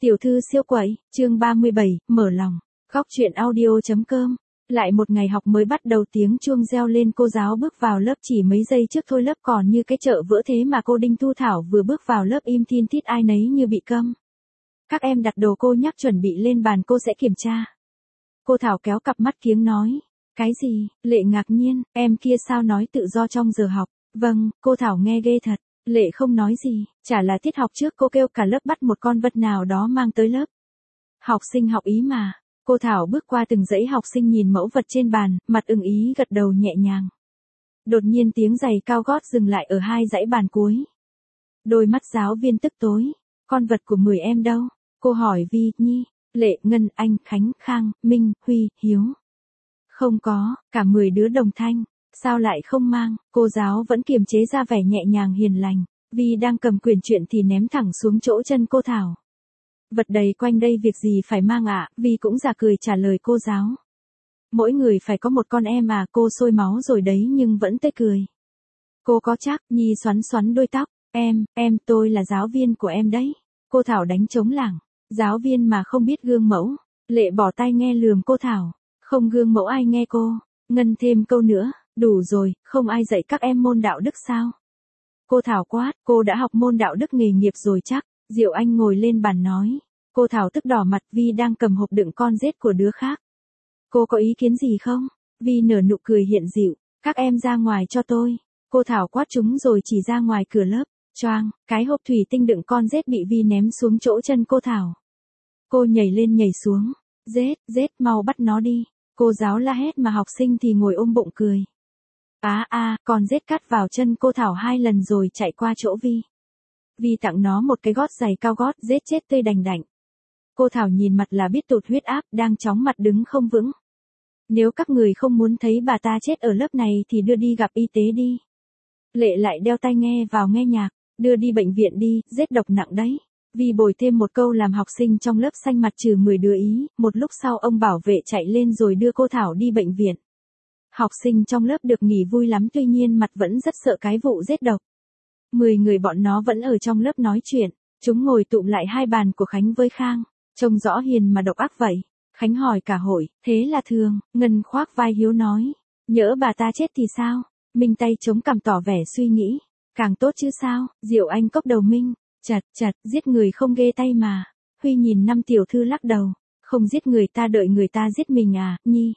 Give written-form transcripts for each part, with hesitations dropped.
Tiểu thư siêu quậy, chương 37, mở lòng. Góc truyện audio.com. Lại một ngày học mới bắt đầu, tiếng chuông reo lên, cô giáo bước vào lớp. Chỉ mấy giây trước thôi lớp còn như cái chợ vỡ thế mà cô Đinh Thu Thảo vừa bước vào lớp im thin thít, ai nấy như bị câm. Các em đặt đồ, cô nhắc chuẩn bị lên bàn, cô sẽ kiểm tra. Cô Thảo kéo cặp mắt kiếng nói. Cái gì? Lệ ngạc nhiên, em kia sao nói tự do trong giờ học? Vâng, cô Thảo nghe ghê thật. Lệ không nói gì, chả là tiết học trước cô kêu cả lớp bắt một con vật nào đó mang tới lớp. Học sinh học ý mà. Cô Thảo bước qua từng dãy học sinh, nhìn mẫu vật trên bàn, mặt ưng ý gật đầu nhẹ nhàng. Đột nhiên tiếng giày cao gót dừng lại ở hai dãy bàn cuối. Đôi mắt giáo viên tức tối. Con vật của 10 em đâu? Cô hỏi Vi, Nhi, Lệ, Ngân, Anh, Khánh, Khang, Minh, Huy, Hiếu. Không có, cả 10 đứa đồng thanh. Sao lại không mang? Cô giáo vẫn kiềm chế ra vẻ nhẹ nhàng hiền lành. Vi đang cầm quyển truyện thì ném thẳng xuống chỗ chân cô Thảo. Vật đầy quanh đây việc gì phải mang ạ? Vi cũng giả cười trả lời cô giáo. Mỗi người phải có một con em à? Cô sôi máu rồi đấy nhưng vẫn tươi cười. Cô có chắc? Nhi xoắn xoắn đôi tóc. Tôi là giáo viên của em đấy. Cô Thảo đánh trống lảng. Giáo viên mà không biết gương mẫu. Lệ bỏ tai nghe lườm cô Thảo. Không gương mẫu ai nghe cô? Ngân thêm câu nữa. Đủ rồi, không ai dạy các em môn đạo đức sao? Cô Thảo quát, cô đã học môn đạo đức nghề nghiệp rồi chắc. Diệu Anh ngồi lên bàn nói. Cô Thảo tức đỏ mặt, Vi đang cầm hộp đựng con rết của đứa khác. Cô có ý kiến gì không? Vi nở nụ cười hiện dịu. Các em ra ngoài cho tôi. Cô Thảo quát chúng rồi chỉ ra ngoài cửa lớp. Choang, cái hộp thủy tinh đựng con rết bị Vi ném xuống chỗ chân cô Thảo. Cô nhảy lên nhảy xuống. Rết, mau bắt nó đi. Cô giáo la hét mà học sinh thì ngồi ôm bụng cười. Con rết cắt vào chân cô Thảo 2 lần rồi chạy qua chỗ Vi. Vi tặng nó một cái gót giày cao gót, rết chết tươi đành đảnh. Cô Thảo nhìn mặt là biết tụt huyết áp, đang chóng mặt đứng không vững. Nếu các người không muốn thấy bà ta chết ở lớp này thì đưa đi gặp y tế đi. Lệ lại đeo tai nghe vào nghe nhạc, đưa đi bệnh viện đi, rết độc nặng đấy. Vi bồi thêm một câu làm học sinh trong lớp xanh mặt trừ 10 đứa ý, một lúc sau ông bảo vệ chạy lên rồi đưa cô Thảo đi bệnh viện. Học sinh trong lớp được nghỉ vui lắm, tuy nhiên mặt vẫn rất sợ cái vụ rết độc. 10 người bọn nó vẫn ở trong lớp nói chuyện, chúng ngồi tụm lại hai bàn của Khánh với Khang, trông rõ hiền mà độc ác vậy. Khánh hỏi cả hội, thế là thường? Ngân khoác vai Hiếu nói, nhỡ bà ta chết thì sao? Minh tay chống cằm tỏ vẻ suy nghĩ, càng tốt chứ sao? Diệu Anh cốc đầu Minh, chặt, giết người không ghê tay mà. Huy nhìn năm tiểu thư lắc đầu, không giết người ta đợi người ta giết mình à, Nhi?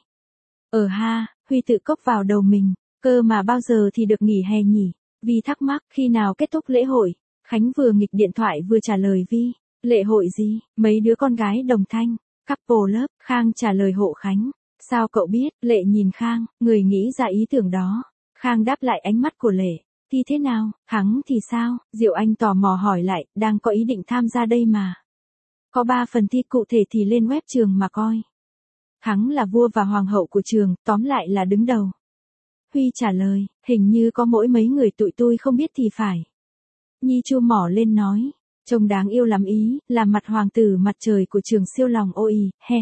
Ha, Huy tự cốc vào đầu mình, cơ mà bao giờ thì được nghỉ hè nhỉ? Vi thắc mắc, khi nào kết thúc lễ hội? Khánh vừa nghịch điện thoại vừa trả lời Vi, lễ hội gì? Mấy đứa con gái đồng thanh, couple lớp. Khang trả lời hộ Khánh, sao cậu biết? Lệ nhìn Khang, người nghĩ ra ý tưởng đó. Khang đáp lại ánh mắt của Lệ, thì thế nào? Thắng thì sao? Diệu Anh tò mò hỏi lại, đang có ý định tham gia đây mà. Có 3 phần thi, cụ thể thì lên web trường mà coi. Thắng là vua và hoàng hậu của trường, tóm lại là đứng đầu. Huy trả lời, hình như có mỗi mấy người tụi tôi không biết thì phải. Nhi chu mỏ lên nói, trông đáng yêu lắm ý, là mặt hoàng tử mặt trời của trường siêu lòng ôi, he.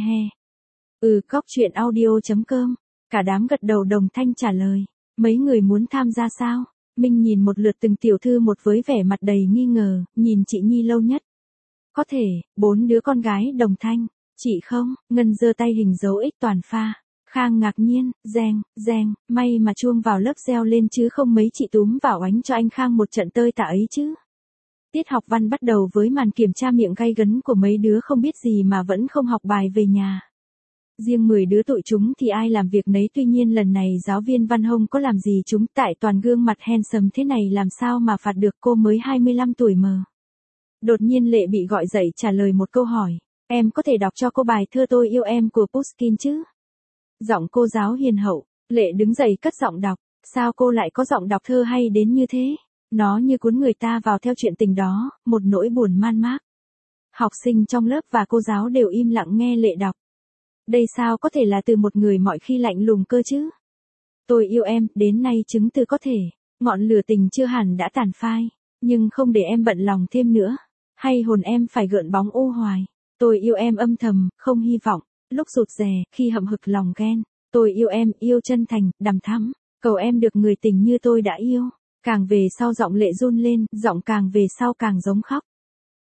Góc truyện audio.com. Cả đám gật đầu đồng thanh trả lời. Mấy người muốn tham gia sao? Minh nhìn một lượt từng tiểu thư một với vẻ mặt đầy nghi ngờ, nhìn chị Nhi lâu nhất. Có thể, 4 đứa con gái đồng thanh. Chị không? Ngân giơ tay hình dấu X toàn pha. Khang ngạc nhiên, reng, may mà chuông vào lớp reo lên chứ không mấy chị túm vào oánh cho anh Khang một trận tơi tả ấy chứ. Tiết học văn bắt đầu với màn kiểm tra miệng gay gấn của mấy đứa không biết gì mà vẫn không học bài về nhà. Riêng 10 đứa tụi chúng thì ai làm việc nấy, tuy nhiên lần này giáo viên Văn Hông có làm gì chúng, tại toàn gương mặt handsome thế này làm sao mà phạt được, cô mới 25 tuổi mờ. Đột nhiên Lệ bị gọi dậy trả lời một câu hỏi, em có thể đọc cho cô bài thơ Tôi yêu em của Pushkin chứ? Giọng cô giáo hiền hậu, Lệ đứng dậy cất giọng đọc, sao cô lại có giọng đọc thơ hay đến như thế? Nó như cuốn người ta vào theo chuyện tình đó, một nỗi buồn man mác. Học sinh trong lớp và cô giáo đều im lặng nghe Lệ đọc. Đây sao có thể là từ một người mọi khi lạnh lùng cơ chứ? Tôi yêu em, đến nay chứng từ có thể, ngọn lửa tình chưa hẳn đã tàn phai, nhưng không để em bận lòng thêm nữa, hay hồn em phải gợn bóng ô hoài. Tôi yêu em âm thầm, không hy vọng, lúc rụt rè, khi hậm hực lòng ghen. Tôi yêu em, yêu chân thành, đằm thắm, cầu em được người tình như tôi đã yêu. Càng về sau giọng Lệ run lên, giọng càng về sau càng giống khóc.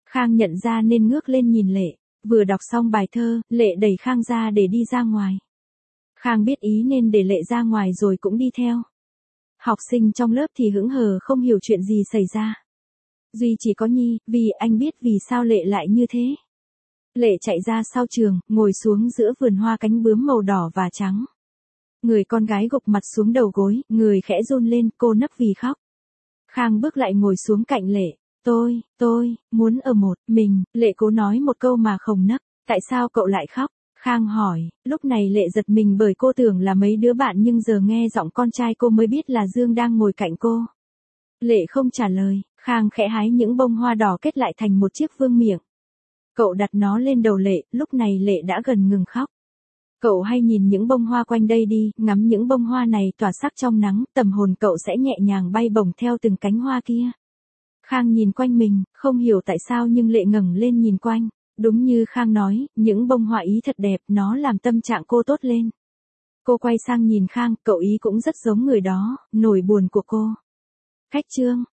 Khang nhận ra nên ngước lên nhìn Lệ. Vừa đọc xong bài thơ, Lệ đẩy Khang ra để đi ra ngoài. Khang biết ý nên để Lệ ra ngoài rồi cũng đi theo. Học sinh trong lớp thì hững hờ không hiểu chuyện gì xảy ra. Duy chỉ có Nhi, vì anh biết vì sao Lệ lại như thế. Lệ chạy ra sau trường, ngồi xuống giữa vườn hoa cánh bướm màu đỏ và trắng. Người con gái gục mặt xuống đầu gối, người khẽ run lên, cô nấc vì khóc. Khang bước lại ngồi xuống cạnh Lệ. Tôi, muốn ở một mình, Lệ cố nói một câu mà không nấc. Tại sao cậu lại khóc? Khang hỏi, lúc này Lệ giật mình bởi cô tưởng là mấy đứa bạn nhưng giờ nghe giọng con trai cô mới biết là Dương đang ngồi cạnh cô. Lệ không trả lời, Khang khẽ hái những bông hoa đỏ kết lại thành một chiếc vương miện. Cậu đặt nó lên đầu Lệ, lúc này Lệ đã gần ngừng khóc. Cậu hay nhìn những bông hoa quanh đây đi, ngắm những bông hoa này tỏa sắc trong nắng, tầm hồn cậu sẽ nhẹ nhàng bay bổng theo từng cánh hoa kia. Khang nhìn quanh mình, không hiểu tại sao nhưng Lệ ngẩng lên nhìn quanh. Đúng như Khang nói, những bông hoa ý thật đẹp, nó làm tâm trạng cô tốt lên. Cô quay sang nhìn Khang, cậu ý cũng rất giống người đó, nỗi buồn của cô. Khách chương.